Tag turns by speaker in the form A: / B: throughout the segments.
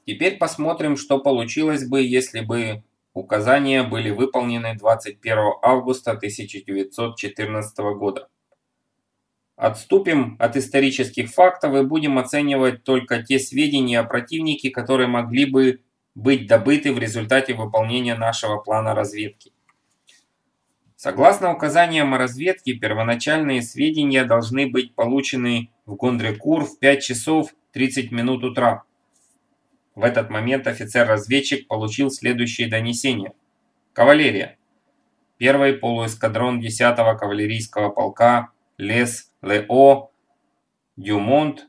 A: Теперь посмотрим, что получилось бы, если бы указания были выполнены 21 августа 1914 года. Отступим от исторических фактов и будем оценивать только те сведения о противнике, которые могли бы быть добыты в результате выполнения нашего плана разведки. Согласно указаниям о разведке, первоначальные сведения должны быть получены в Гондрекур в 5 часов 30 минут утра. В этот момент офицер-разведчик получил следующие донесения. Кавалерия. Первый полуэскадрон 10-го кавалерийского полка Лес-Лео Дюмонт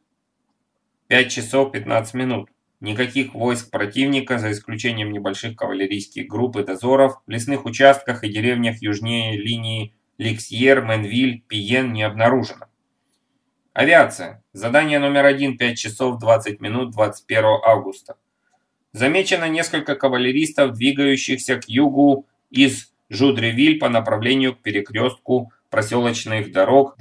A: 5 часов 15 минут. Никаких войск противника, за исключением небольших кавалерийских групп и дозоров, в лесных участках и деревнях южнее линии Ликсьер, Менвиль, Пиен не обнаружено. Авиация. Задание номер 1, 5 часов 20 минут 21 августа. Замечено несколько кавалеристов, двигающихся к югу из Жудревиль по направлению к перекрестку проселочных дорог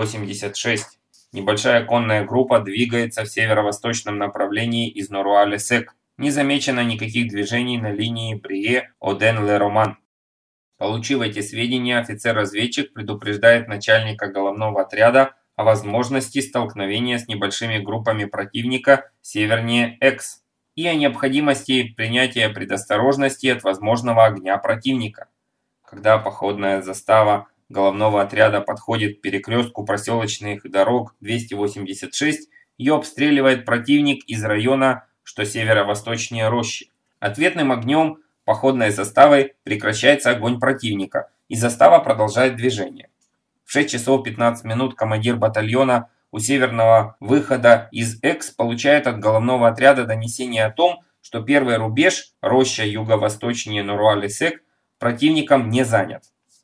A: 286. Небольшая конная группа двигается в северо-восточном направлении из Норуа-ле-Сек. Не замечено никаких движений на линии Брие-Оден-Ле-Роман. Получив эти сведения, офицер-разведчик предупреждает начальника головного отряда о возможности столкновения с небольшими группами противника севернее Экс и о необходимости принятия предосторожности от возможного огня противника. Когда походная застава головного отряда подходит к перекрестку проселочных дорог 286, ее обстреливает противник из района, что северо-восточнее рощи. Ответным огнем походной заставой прекращается огонь противника, и застава продолжает движение. В 6 часов 15 минут командир батальона у северного выхода из Экс получает от головного отряда донесение о том, что первый рубеж, роща юго-восточнее Норуа-ле-Сек, противником не занят.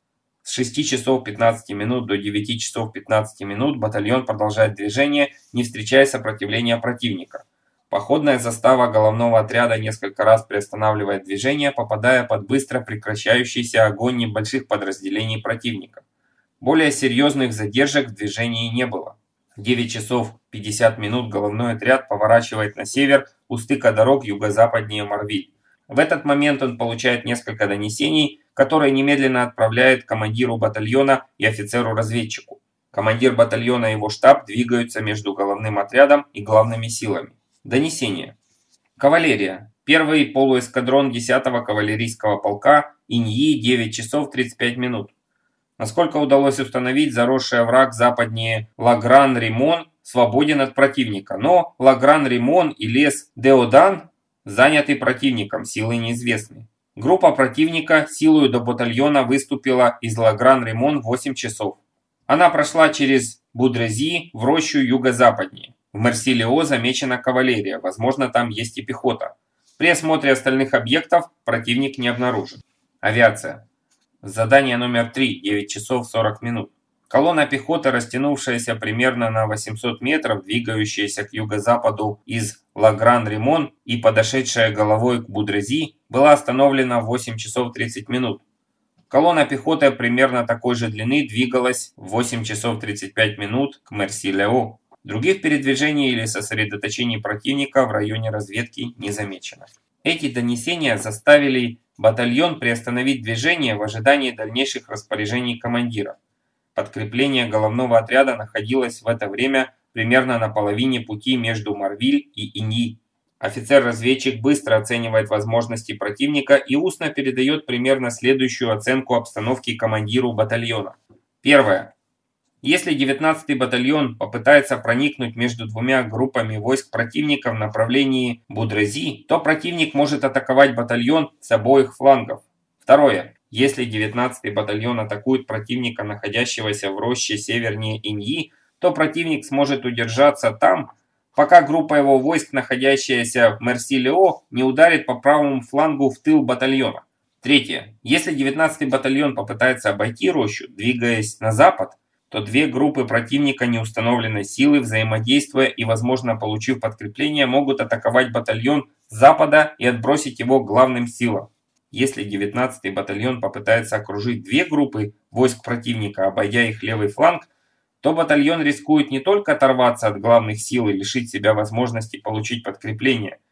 A: С 6 часов 15 минут до 9 часов 15 минут батальон продолжает движение, не встречая сопротивления противника. Походная застава головного отряда несколько раз приостанавливает движение, попадая под быстро прекращающийся огонь небольших подразделений противника. Более серьезных задержек в движении не было. В 9 часов 50 минут головной отряд поворачивает на север у стыка дорог юго-западнее Марвиль. В этот момент он получает несколько донесений, которые немедленно отправляет командиру батальона и офицеру-разведчику. Командир батальона и его штаб двигаются между головным отрядом и главными силами. Донесение. Кавалерия. Первый полуэскадрон 10-го кавалерийского полка Иньи 9 часов 35 минут. Насколько удалось установить, заросший овраг западнее Лагран-Римон свободен от противника, но Лагран-Римон и лес Деодан заняты противником, силы неизвестны. Группа противника силою до батальона выступила из Лагран-Римон в 8 часов. Она прошла через Будрези в рощу юго-западнее. В Мерсилео замечена кавалерия, возможно, там есть и пехота. При осмотре остальных объектов противник не обнаружен. Авиация. Задание номер 3, 9 часов 40 минут. Колонна пехоты, растянувшаяся примерно на 800 метров, двигающаяся к юго-западу из Лагран-Римон и подошедшая головой к Будрези, была остановлена в 8 часов 30 минут. Колонна пехоты примерно такой же длины двигалась в 8 часов 35 минут к Мерсилео. Других передвижений или сосредоточений противника в районе разведки не замечено. Эти донесения заставили батальон приостановить движение в ожидании дальнейших распоряжений командира. Подкрепление головного отряда находилось в это время примерно на половине пути между Марвиль и Иньи. Офицер-разведчик быстро оценивает возможности противника и устно передает примерно следующую оценку обстановки командиру батальона. Первое. Если 19-й батальон попытается проникнуть между двумя группами войск противника в направлении Будрези, то противник может атаковать батальон с обоих флангов. Второе. Если 19-й батальон атакует противника, находящегося в роще севернее Иньи, то противник сможет удержаться там, пока группа его войск, находящаяся в Мерсилео, не ударит по правому флангу в тыл батальона. Третье. Если 19-й батальон попытается обойти рощу, двигаясь на запад, то две группы противника неустановленной силы, взаимодействуя и, возможно, получив подкрепление, могут атаковать батальон с запада и отбросить его к главным силам. Если 19-й батальон попытается окружить две группы войск противника, обойдя их левый фланг, то батальон рискует не только оторваться от главных сил и лишить себя возможности получить подкрепление,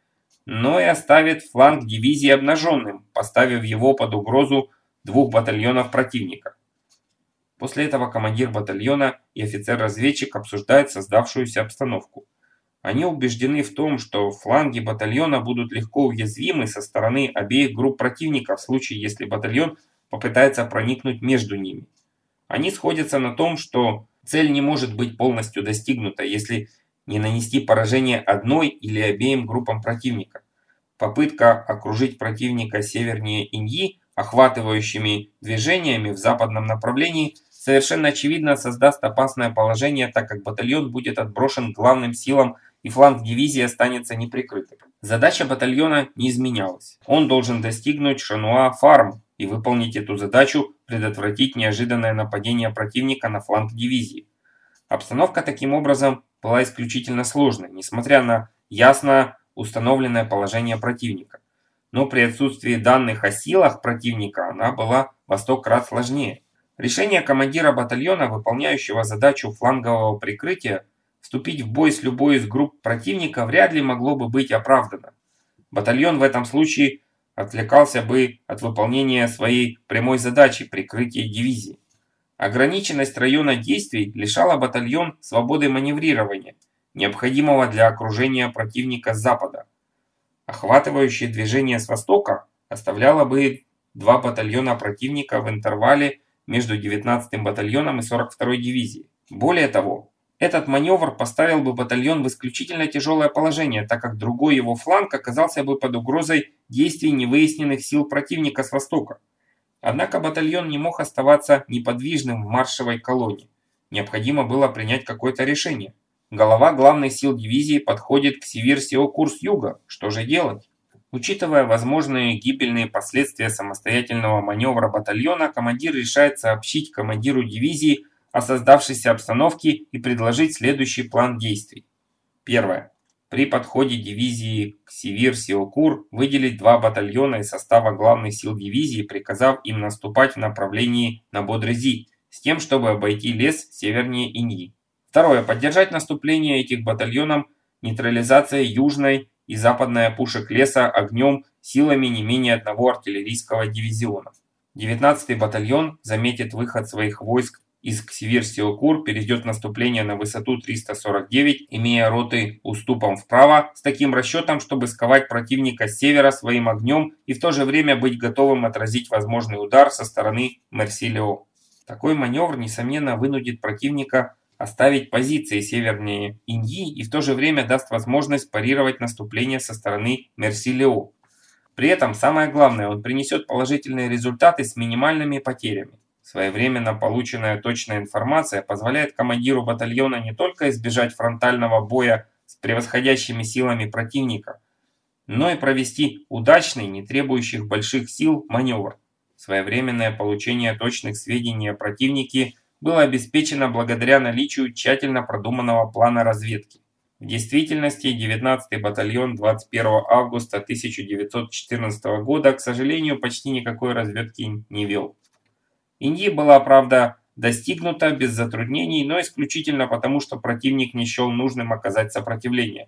A: но и оставит фланг дивизии обнаженным, поставив его под угрозу 2 батальонов противника. После этого командир батальона и офицер-разведчик обсуждают создавшуюся обстановку. Они убеждены в том, что фланги батальона будут легко уязвимы со стороны обеих групп противника в случае, если батальон попытается проникнуть между ними. Они сходятся на том, что цель не может быть полностью достигнута, если не нанести поражение одной или обеим группам противника. Попытка окружить противника севернее Иньи охватывающими движениями в западном направлении совершенно очевидно создаст опасное положение, так как батальон будет отброшен к главным силам и фланг дивизии останется неприкрытым. Задача батальона не изменялась. Он должен достигнуть Шануа-Фарм и выполнить эту задачу, предотвратить неожиданное нападение противника на фланг дивизии. Обстановка таким образом была исключительно сложной, несмотря на ясно установленное положение противника. Но при отсутствии данных о силах противника она была во 100 крат сложнее. Решение командира батальона, выполняющего задачу флангового прикрытия, вступить в бой с любой из групп противника вряд ли могло бы быть оправдано. Батальон в этом случае отвлекался бы от выполнения своей прямой задачи прикрытия дивизии. Ограниченность района действий лишала батальон свободы маневрирования, необходимого для окружения противника с запада. Охватывающее движение с востока оставляло бы 2 батальона противника в интервале между 19-м батальоном и 42-й дивизией. Более того, этот маневр поставил бы батальон в исключительно тяжелое положение, так как другой его фланг оказался бы под угрозой действий невыясненных сил противника с востока. Однако батальон не мог оставаться неподвижным в маршевой колонне. Необходимо было принять какое-то решение. Голова главных сил дивизии подходит к Севир-Сеокур с юга. Что же делать? Учитывая возможные гибельные последствия самостоятельного маневра батальона, командир решает сообщить командиру дивизии о создавшейся обстановке и предложить следующий план действий. Первое. При подходе дивизии к Севир-Сеокур выделить 2 батальона из состава главных сил дивизии, приказав им наступать в направлении на Бодрези, с тем, чтобы обойти лес севернее Иньи. Второе. Поддержать наступление этих батальонов нейтрализацией южной и западной опушек леса огнем силами не менее 1 артиллерийского дивизиона. 19-й батальон заметит выход своих войск из Ксивир-Сеокур, перейдет наступление на высоту 349, имея роты уступом вправо, с таким расчетом, чтобы сковать противника с севера своим огнем и в то же время быть готовым отразить возможный удар со стороны Мерсилео. Такой маневр, несомненно, вынудит противника оставить позиции севернее Иньи и в то же время даст возможность парировать наступление со стороны Мерсилео. При этом, самое главное, он принесет положительные результаты с минимальными потерями. Своевременно полученная точная информация позволяет командиру батальона не только избежать фронтального боя с превосходящими силами противника, но и провести удачный, не требующий больших сил, маневр. Своевременное получение точных сведений о противнике было обеспечено благодаря наличию тщательно продуманного плана разведки. В действительности 19-й батальон 21 августа 1914 года, к сожалению, почти никакой разведки не вел. Иньи была, правда, достигнута без затруднений, но исключительно потому, что противник не счел нужным оказать сопротивление.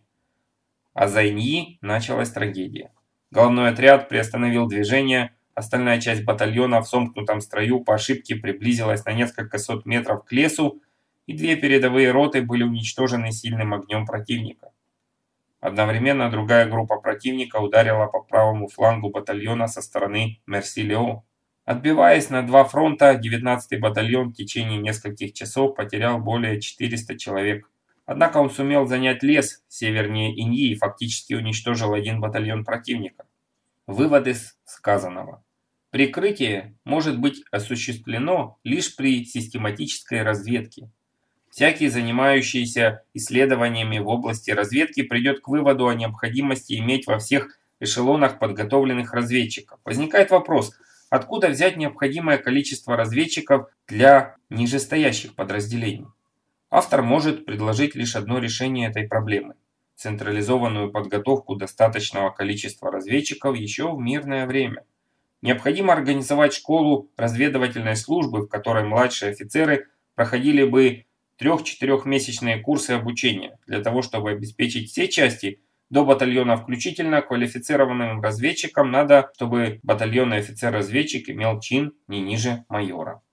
A: А за Иньи началась трагедия. Головной отряд приостановил движение, остальная часть батальона в сомкнутом строю по ошибке приблизилась на несколько сот метров к лесу, и 2 передовые роты были уничтожены сильным огнем противника. Одновременно другая группа противника ударила по правому флангу батальона со стороны Мерсилео. Отбиваясь на 2 фронта, 19-й батальон в течение нескольких часов потерял более 400 человек. Однако он сумел занять лес севернее Иньи и фактически уничтожил 1 батальон противника. Вывод из сказанного. Прикрытие может быть осуществлено лишь при систематической разведке. Всякий, занимающийся исследованиями в области разведки, придет к выводу о необходимости иметь во всех эшелонах подготовленных разведчиков. Возникает вопрос, откуда взять необходимое количество разведчиков для нижестоящих подразделений? Автор может предложить лишь одно решение этой проблемы – централизованную подготовку достаточного количества разведчиков еще в мирное время. Необходимо организовать школу разведывательной службы, в которой младшие офицеры проходили бы 3-4-месячные курсы обучения, для того, чтобы обеспечить все части до батальона включительно, квалифицированным разведчикам надо, чтобы батальонный офицер-разведчик имел чин не ниже майора.